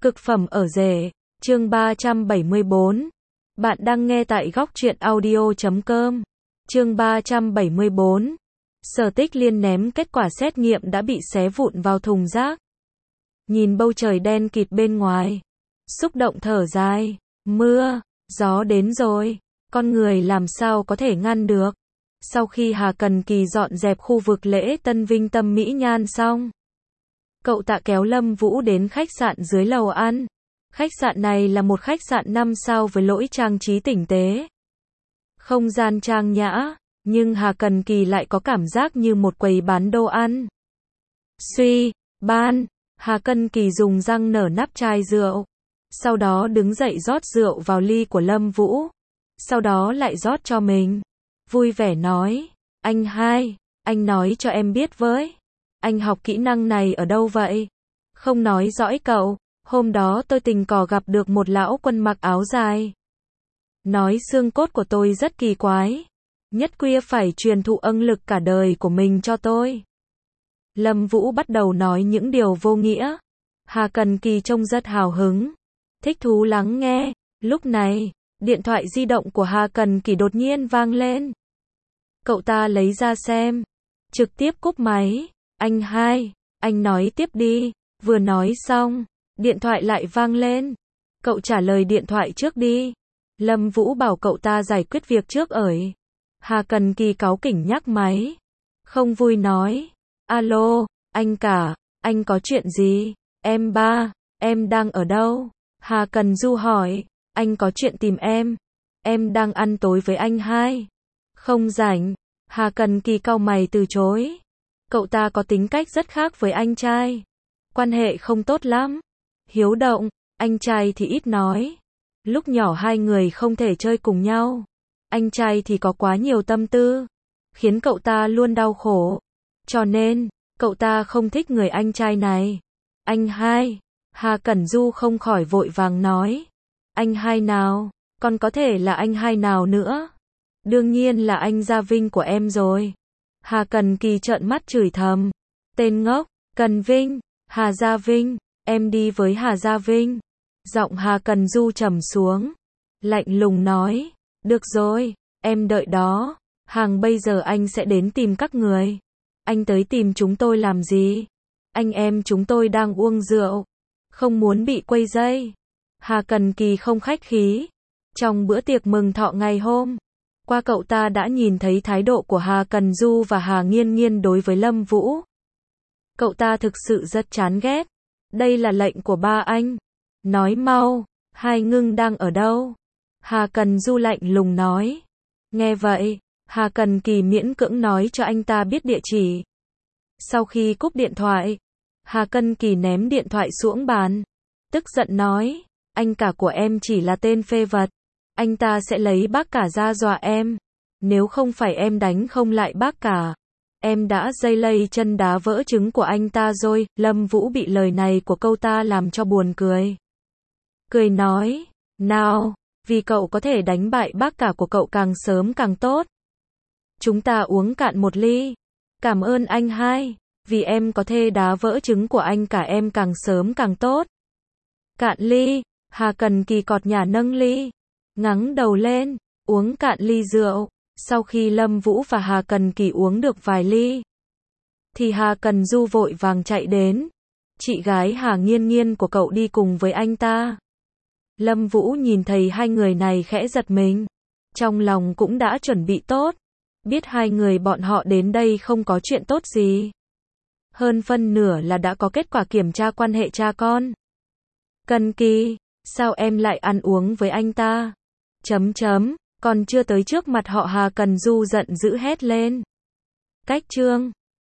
Cực phẩm ở rể, chương 374. Bạn đang nghe tại góc truyện audio.com. Chương 374. Sở Tích Liên ném kết quả xét nghiệm đã bị xé vụn vào thùng rác. Nhìn bầu trời đen kịt bên ngoài, xúc động thở dài, mưa, gió đến rồi, con người làm sao có thể ngăn được. Sau khi Hà Cần Kỳ dọn dẹp khu vực lễ tân vinh tâm mỹ nhan xong, cậu Tạ kéo Lâm Vũ đến khách sạn dưới lầu ăn. Khách sạn này là một khách sạn 5 sao với lỗi trang trí tinh tế. Không gian trang nhã, nhưng Hà Cần Kỳ lại có cảm giác như một quầy bán đồ ăn. Suy, ban, Hà Cần Kỳ dùng răng nở nắp chai rượu. Sau đó đứng dậy rót rượu vào ly của Lâm Vũ. Sau đó lại rót cho mình. Vui vẻ nói, anh hai, anh nói cho em biết với. Anh học kỹ năng này ở đâu vậy? Không nói dõi cậu, hôm đó tôi tình cờ gặp được một lão quân mặc áo dài. Nói xương cốt của tôi rất kỳ quái. Nhất quyết phải truyền thụ ân lực cả đời của mình cho tôi. Lâm Vũ bắt đầu nói những điều vô nghĩa. Hà Cần Kỳ trông rất hào hứng, thích thú lắng nghe. Lúc này, điện thoại di động của Hà Cần Kỳ đột nhiên vang lên. Cậu ta lấy ra xem, trực tiếp cúp máy. Anh hai, anh nói tiếp đi. Vừa nói xong, điện thoại lại vang lên. Cậu trả lời điện thoại trước đi. Lâm Vũ bảo cậu ta giải quyết việc trước ởi. Hà Cần Kỳ cáu kỉnh nhắc máy. Không vui nói, alo, anh cả, anh có chuyện gì? Em ba, em đang ở đâu? Hà Cần Du hỏi, anh có chuyện tìm em đang ăn tối với anh hai. Không rảnh. Hà Cần Kỳ cau mày từ chối. Cậu ta có tính cách rất khác với anh trai. Quan hệ không tốt lắm. Hiếu động, anh trai thì ít nói. Lúc nhỏ hai người không thể chơi cùng nhau. Anh trai thì có quá nhiều tâm tư, khiến cậu ta luôn đau khổ. Cho nên, cậu ta không thích người anh trai này. Anh hai, Hà Cẩn Du không khỏi vội vàng nói. Anh hai nào? Còn có thể là anh hai nào nữa? Đương nhiên là anh Gia Vinh của em rồi. Hà Cần Kỳ trợn mắt chửi thầm. Tên ngốc, Cần Vinh, Hà Gia Vinh, em đi với Hà Gia Vinh. Giọng Hà Cần Du trầm xuống, lạnh lùng nói. Được rồi, em đợi đó. Hàng bây giờ anh sẽ đến tìm các người. Anh tới tìm chúng tôi làm gì? Anh em chúng tôi đang uống rượu, không muốn bị quấy rầy. Hà Cần Kỳ không khách khí. Trong bữa tiệc mừng thọ ngày hôm qua, cậu ta đã nhìn thấy thái độ của Hà Cần Du và Hà Nghiên Nghiên đối với Lâm Vũ. Cậu ta thực sự rất chán ghét. Đây là lệnh của ba anh. Nói mau, Hai Ngưng đang ở đâu? Hà Cần Du lạnh lùng nói. Nghe vậy, Hà Cần Kỳ miễn cưỡng nói cho anh ta biết địa chỉ. Sau khi cúp điện thoại, Hà Cần Kỳ ném điện thoại xuống bàn, tức giận nói, anh cả của em chỉ là tên phê vật. Anh ta sẽ lấy bác cả ra dọa em. Nếu không phải em đánh không lại bác cả, em đã dây lây chân đá vỡ trứng của anh ta rồi. Lâm Vũ bị lời này của cậu ta làm cho buồn cười. Cười nói, nào, vì cậu có thể đánh bại bác cả của cậu càng sớm càng tốt. Chúng ta uống cạn một ly. Cảm ơn anh hai, vì em có thể đá vỡ trứng của anh cả em càng sớm càng tốt. Cạn ly. Hà Cần Kỳ cọt nhả nâng ly, ngẩng đầu lên, uống cạn ly rượu. Sau khi Lâm Vũ và Hà Cần Kỳ uống được vài ly, thì Hà Cần Du vội vàng chạy đến. Chị gái Hà Nghiên Nghiên của cậu đi cùng với anh ta. Lâm Vũ nhìn thấy hai người này khẽ giật mình. Trong lòng cũng đã chuẩn bị tốt. Biết hai người bọn họ đến đây không có chuyện tốt gì. Hơn phân nửa là đã có kết quả kiểm tra quan hệ cha con. Cần Kỳ, sao em lại ăn uống với anh ta? Còn chưa tới trước mặt họ, Hà Cần Du giận dữ hét lên. Cách chương